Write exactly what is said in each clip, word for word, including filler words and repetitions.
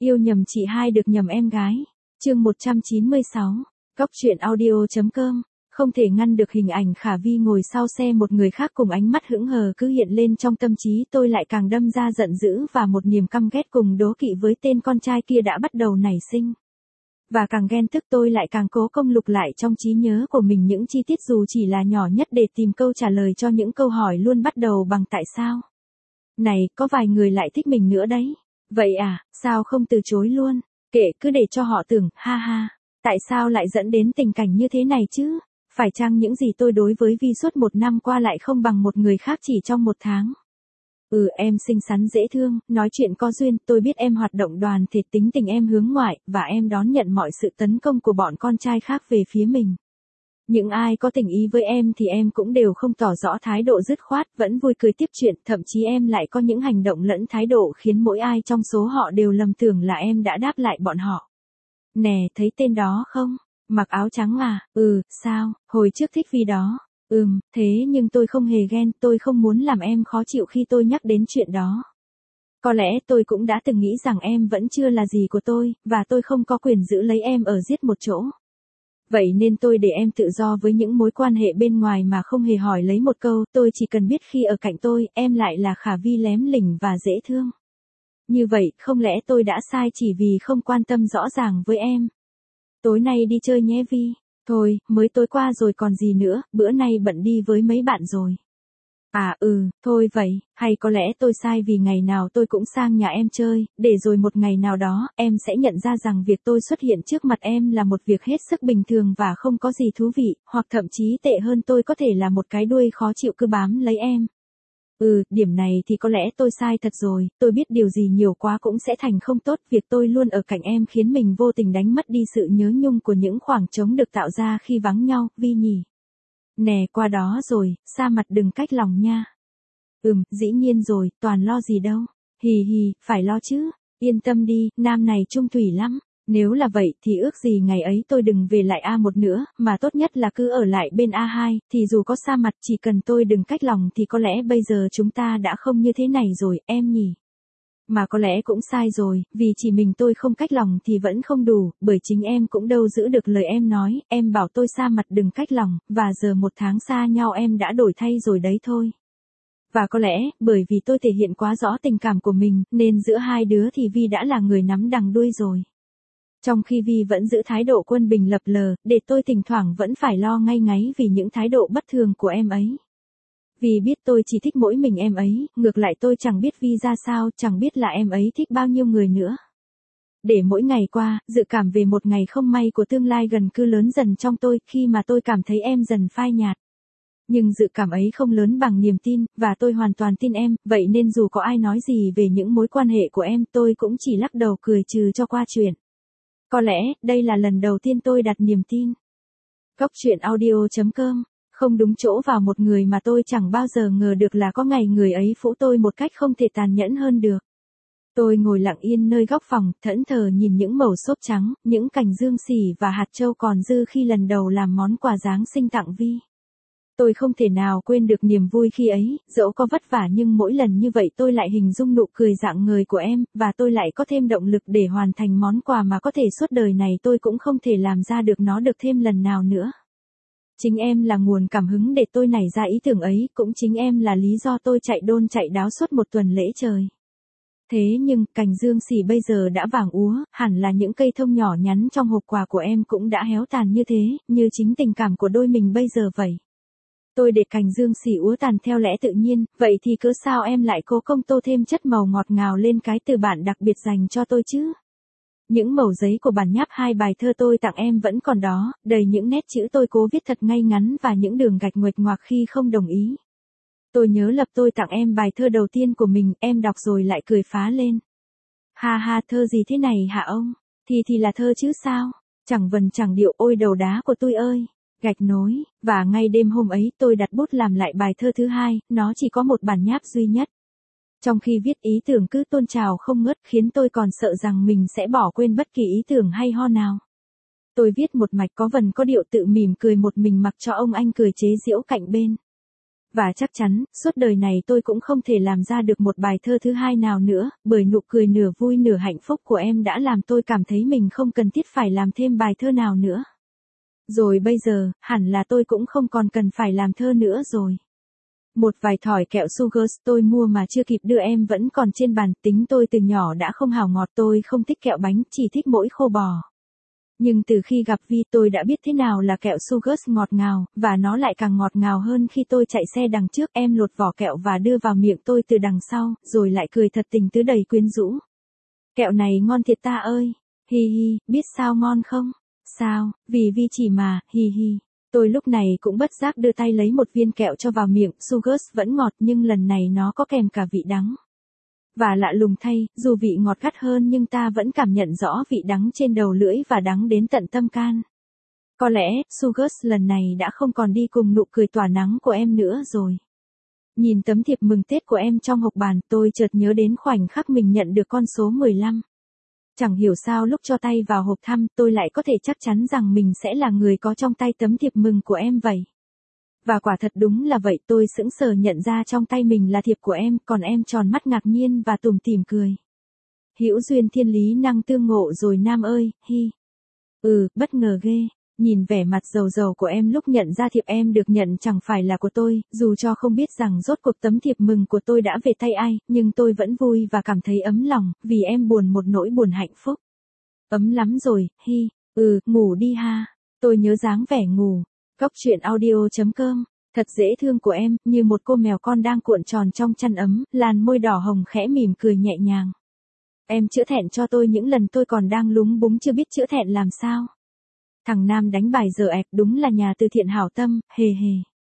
Yêu nhầm chị hai được nhầm em gái. Chương một trăm chín mươi sáu. Góc truyện audio.com. Không thể ngăn được hình ảnh Khả Vi ngồi sau xe một người khác cùng ánh mắt hững hờ cứ hiện lên trong tâm trí tôi, lại càng đâm ra giận dữ và một niềm căm ghét cùng đố kỵ với tên con trai kia đã bắt đầu nảy sinh. Và càng ghen tức tôi lại càng cố công lục lại trong trí nhớ của mình những chi tiết dù chỉ là nhỏ nhất để tìm câu trả lời cho những câu hỏi luôn bắt đầu bằng tại sao. Này, có vài người lại thích mình nữa đấy. Vậy à, sao không từ chối luôn? Kệ, cứ để cho họ tưởng, ha ha. Tại sao lại dẫn đến tình cảnh như thế này chứ? Phải chăng những gì tôi đối với Vi suốt một năm qua lại không bằng một người khác chỉ trong một tháng? Ừ, em xinh xắn dễ thương, nói chuyện có duyên, tôi biết em hoạt động đoàn thể, tính tình em hướng ngoại, và em đón nhận mọi sự tấn công của bọn con trai khác về phía mình. Những ai có tình ý với em thì em cũng đều không tỏ rõ thái độ dứt khoát, vẫn vui cười tiếp chuyện, thậm chí em lại có những hành động lẫn thái độ khiến mỗi ai trong số họ đều lầm tưởng là em đã đáp lại bọn họ. Nè, thấy tên đó không? Mặc áo trắng à? Ừ, sao? Hồi trước thích Vi đó. Ừm, thế nhưng tôi không hề ghen, tôi không muốn làm em khó chịu khi tôi nhắc đến chuyện đó. Có lẽ tôi cũng đã từng nghĩ rằng em vẫn chưa là gì của tôi, và tôi không có quyền giữ lấy em ở giết một chỗ. Vậy nên tôi để em tự do với những mối quan hệ bên ngoài mà không hề hỏi lấy một câu, tôi chỉ cần biết khi ở cạnh tôi, em lại là Khả Vi lém lỉnh và dễ thương. Như vậy, không lẽ tôi đã sai chỉ vì không quan tâm rõ ràng với em? Tối nay đi chơi nhé Vi. Thôi, mới tối qua rồi còn gì nữa, bữa nay bận đi với mấy bạn rồi. À ừ, thôi vậy, hay có lẽ tôi sai vì ngày nào tôi cũng sang nhà em chơi, để rồi một ngày nào đó, em sẽ nhận ra rằng việc tôi xuất hiện trước mặt em là một việc hết sức bình thường và không có gì thú vị, hoặc thậm chí tệ hơn tôi có thể là một cái đuôi khó chịu cứ bám lấy em. Ừ, điểm này thì có lẽ tôi sai thật rồi, tôi biết điều gì nhiều quá cũng sẽ thành không tốt, việc tôi luôn ở cạnh em khiến mình vô tình đánh mất đi sự nhớ nhung của những khoảng trống được tạo ra khi vắng nhau, Vi nhỉ. Nè, qua đó rồi, xa mặt đừng cách lòng nha. Ừm, dĩ nhiên rồi, toàn lo gì đâu. Hì hì, phải lo chứ, yên tâm đi, nam này trung thủy lắm. Nếu là vậy thì ước gì ngày ấy tôi đừng về lại A một nữa, mà tốt nhất là cứ ở lại bên A hai, thì dù có xa mặt chỉ cần tôi đừng cách lòng thì có lẽ bây giờ chúng ta đã không như thế này rồi, em nhỉ. Mà có lẽ cũng sai rồi, vì chỉ mình tôi không cách lòng thì vẫn không đủ, bởi chính em cũng đâu giữ được lời em nói, em bảo tôi xa mặt đừng cách lòng, và giờ một tháng xa nhau em đã đổi thay rồi đấy thôi. Và có lẽ, bởi vì tôi thể hiện quá rõ tình cảm của mình, nên giữa hai đứa thì Vi đã là người nắm đằng đuôi rồi. Trong khi Vi vẫn giữ thái độ quân bình lập lờ, để tôi thỉnh thoảng vẫn phải lo ngay ngáy vì những thái độ bất thường của em ấy. Vì biết tôi chỉ thích mỗi mình em ấy, ngược lại tôi chẳng biết Vi ra sao, chẳng biết là em ấy thích bao nhiêu người nữa. Để mỗi ngày qua, dự cảm về một ngày không may của tương lai gần cứ lớn dần trong tôi, khi mà tôi cảm thấy em dần phai nhạt. Nhưng dự cảm ấy không lớn bằng niềm tin, và tôi hoàn toàn tin em, vậy nên dù có ai nói gì về những mối quan hệ của em, tôi cũng chỉ lắc đầu cười trừ cho qua chuyện. Có lẽ, đây là lần đầu tiên tôi đặt niềm tin. Góc truyện audio.com. Không đúng chỗ vào một người mà tôi chẳng bao giờ ngờ được là có ngày người ấy phũ tôi một cách không thể tàn nhẫn hơn được. Tôi ngồi lặng yên nơi góc phòng, thẫn thờ nhìn những mẩu xốp trắng, những cành dương xỉ và hạt châu còn dư khi lần đầu làm món quà Giáng sinh tặng Vi. Tôi không thể nào quên được niềm vui khi ấy, dẫu có vất vả nhưng mỗi lần như vậy tôi lại hình dung nụ cười rạng ngời của em, và tôi lại có thêm động lực để hoàn thành món quà mà có thể suốt đời này tôi cũng không thể làm ra được nó được thêm lần nào nữa. Chính em là nguồn cảm hứng để tôi nảy ra ý tưởng ấy, cũng chính em là lý do tôi chạy đôn chạy đáo suốt một tuần lễ trời. Thế nhưng, cành dương xỉ bây giờ đã vàng úa, hẳn là những cây thông nhỏ nhắn trong hộp quà của em cũng đã héo tàn như thế, như chính tình cảm của đôi mình bây giờ vậy. Tôi để cành dương xỉ úa tàn theo lẽ tự nhiên, vậy thì cớ sao em lại cố công tô thêm chất màu ngọt ngào lên cái từ bản đặc biệt dành cho tôi chứ? Những mẩu giấy của bản nháp hai bài thơ tôi tặng em vẫn còn đó, đầy những nét chữ tôi cố viết thật ngay ngắn và những đường gạch nguệch ngoạc khi không đồng ý. Tôi nhớ lập tôi tặng em bài thơ đầu tiên của mình, em đọc rồi lại cười phá lên. Ha ha, thơ gì thế này hả ông? Thì thì là thơ chứ sao? Chẳng vần chẳng điệu, ôi đầu đá của tôi ơi. Gạch nối, và ngay đêm hôm ấy tôi đặt bút làm lại bài thơ thứ hai, nó chỉ có một bản nháp duy nhất. Trong khi viết ý tưởng cứ tuôn trào không ngớt khiến tôi còn sợ rằng mình sẽ bỏ quên bất kỳ ý tưởng hay ho nào. Tôi viết một mạch có vần có điệu tự mỉm cười một mình mặc cho ông anh cười chế giễu cạnh bên. Và chắc chắn, suốt đời này tôi cũng không thể làm ra được một bài thơ thứ hai nào nữa, bởi nụ cười nửa vui nửa hạnh phúc của em đã làm tôi cảm thấy mình không cần thiết phải làm thêm bài thơ nào nữa. Rồi bây giờ, hẳn là tôi cũng không còn cần phải làm thơ nữa rồi. Một vài thỏi kẹo Sugars tôi mua mà chưa kịp đưa em vẫn còn trên bàn, tính tôi từ nhỏ đã không hảo ngọt, tôi không thích kẹo bánh, chỉ thích mỗi khô bò. Nhưng từ khi gặp Vi tôi đã biết thế nào là kẹo Sugars ngọt ngào, và nó lại càng ngọt ngào hơn khi tôi chạy xe đằng trước, em lột vỏ kẹo và đưa vào miệng tôi từ đằng sau, rồi lại cười thật tình tứ đầy quyến rũ. Kẹo này ngon thiệt ta ơi, hi hi, biết sao ngon không? Sao, vì Vi chỉ mà, hi hi. Tôi lúc này cũng bất giác đưa tay lấy một viên kẹo cho vào miệng, Sugars vẫn ngọt nhưng lần này nó có kèm cả vị đắng. Và lạ lùng thay, dù vị ngọt gắt hơn nhưng ta vẫn cảm nhận rõ vị đắng trên đầu lưỡi và đắng đến tận tâm can. Có lẽ, Sugars lần này đã không còn đi cùng nụ cười tỏa nắng của em nữa rồi. Nhìn tấm thiệp mừng Tết của em trong hộp bàn, tôi chợt nhớ đến khoảnh khắc mình nhận được con số mười lăm. Chẳng hiểu sao lúc cho tay vào hộp thăm, tôi lại có thể chắc chắn rằng mình sẽ là người có trong tay tấm thiệp mừng của em vậy. Và quả thật đúng là vậy, tôi sững sờ nhận ra trong tay mình là thiệp của em, còn em tròn mắt ngạc nhiên và tủm tỉm cười. Hữu duyên thiên lý năng tương ngộ rồi Nam ơi, hi. Ừ, bất ngờ ghê. Nhìn vẻ mặt dầu dầu của em lúc nhận ra thiệp em được nhận chẳng phải là của tôi, dù cho không biết rằng rốt cuộc tấm thiệp mừng của tôi đã về tay ai, nhưng tôi vẫn vui và cảm thấy ấm lòng, vì em buồn một nỗi buồn hạnh phúc. Ấm lắm rồi, hi. Ừ, ngủ đi ha. Tôi nhớ dáng vẻ ngủ. Cóc truyện audio chấm com. Thật dễ thương của em, như một cô mèo con đang cuộn tròn trong chăn ấm, làn môi đỏ hồng khẽ mỉm cười nhẹ nhàng. Em chữa thẹn cho tôi những lần tôi còn đang lúng búng chưa biết chữa thẹn làm sao. Thằng Nam đánh bài giờ ẹp, đúng là nhà từ thiện hảo tâm, hề hề.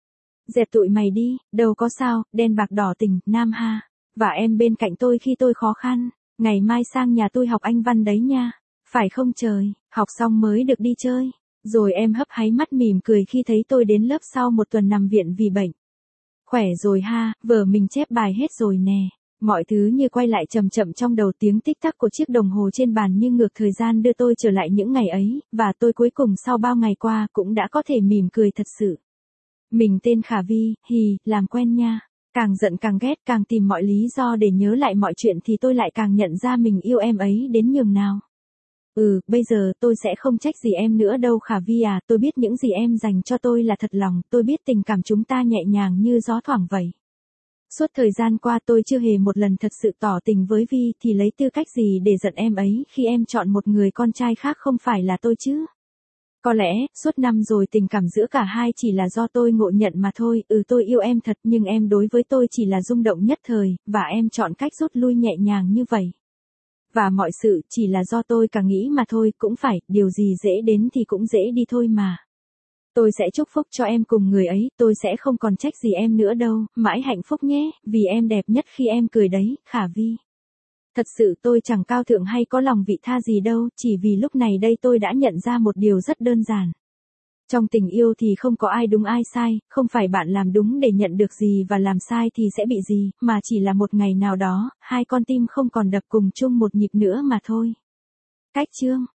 Dẹp tụi mày đi, đâu có sao, đen bạc đỏ tình, Nam ha. Và em bên cạnh tôi khi tôi khó khăn, ngày mai sang nhà tôi học Anh văn đấy nha. Phải không trời, học xong mới được đi chơi. Rồi em hấp háy mắt mỉm cười khi thấy tôi đến lớp sau một tuần nằm viện vì bệnh. Khỏe rồi ha, vở mình chép bài hết rồi nè. Mọi thứ như quay lại chậm chậm trong đầu, tiếng tích tắc của chiếc đồng hồ trên bàn như ngược thời gian đưa tôi trở lại những ngày ấy, và tôi cuối cùng sau bao ngày qua cũng đã có thể mỉm cười thật sự. Mình tên Khả Vi, hì, làm quen nha. Càng giận càng ghét, càng tìm mọi lý do để nhớ lại mọi chuyện thì tôi lại càng nhận ra mình yêu em ấy đến nhường nào. Ừ, bây giờ tôi sẽ không trách gì em nữa đâu Khả Vi à, tôi biết những gì em dành cho tôi là thật lòng, tôi biết tình cảm chúng ta nhẹ nhàng như gió thoảng vậy. Suốt thời gian qua tôi chưa hề một lần thật sự tỏ tình với Vi, thì lấy tư cách gì để giận em ấy khi em chọn một người con trai khác không phải là tôi chứ? Có lẽ, suốt năm rồi tình cảm giữa cả hai chỉ là do tôi ngộ nhận mà thôi, ừ tôi yêu em thật nhưng em đối với tôi chỉ là rung động nhất thời, và em chọn cách rút lui nhẹ nhàng như vậy. Và mọi sự chỉ là do tôi càng nghĩ mà thôi, cũng phải, điều gì dễ đến thì cũng dễ đi thôi mà. Tôi sẽ chúc phúc cho em cùng người ấy, tôi sẽ không còn trách gì em nữa đâu, mãi hạnh phúc nhé, vì em đẹp nhất khi em cười đấy, Khả Vi. Thật sự tôi chẳng cao thượng hay có lòng vị tha gì đâu, chỉ vì lúc này đây tôi đã nhận ra một điều rất đơn giản. Trong tình yêu thì không có ai đúng ai sai, không phải bạn làm đúng để nhận được gì và làm sai thì sẽ bị gì, mà chỉ là một ngày nào đó, hai con tim không còn đập cùng chung một nhịp nữa mà thôi. Cách chương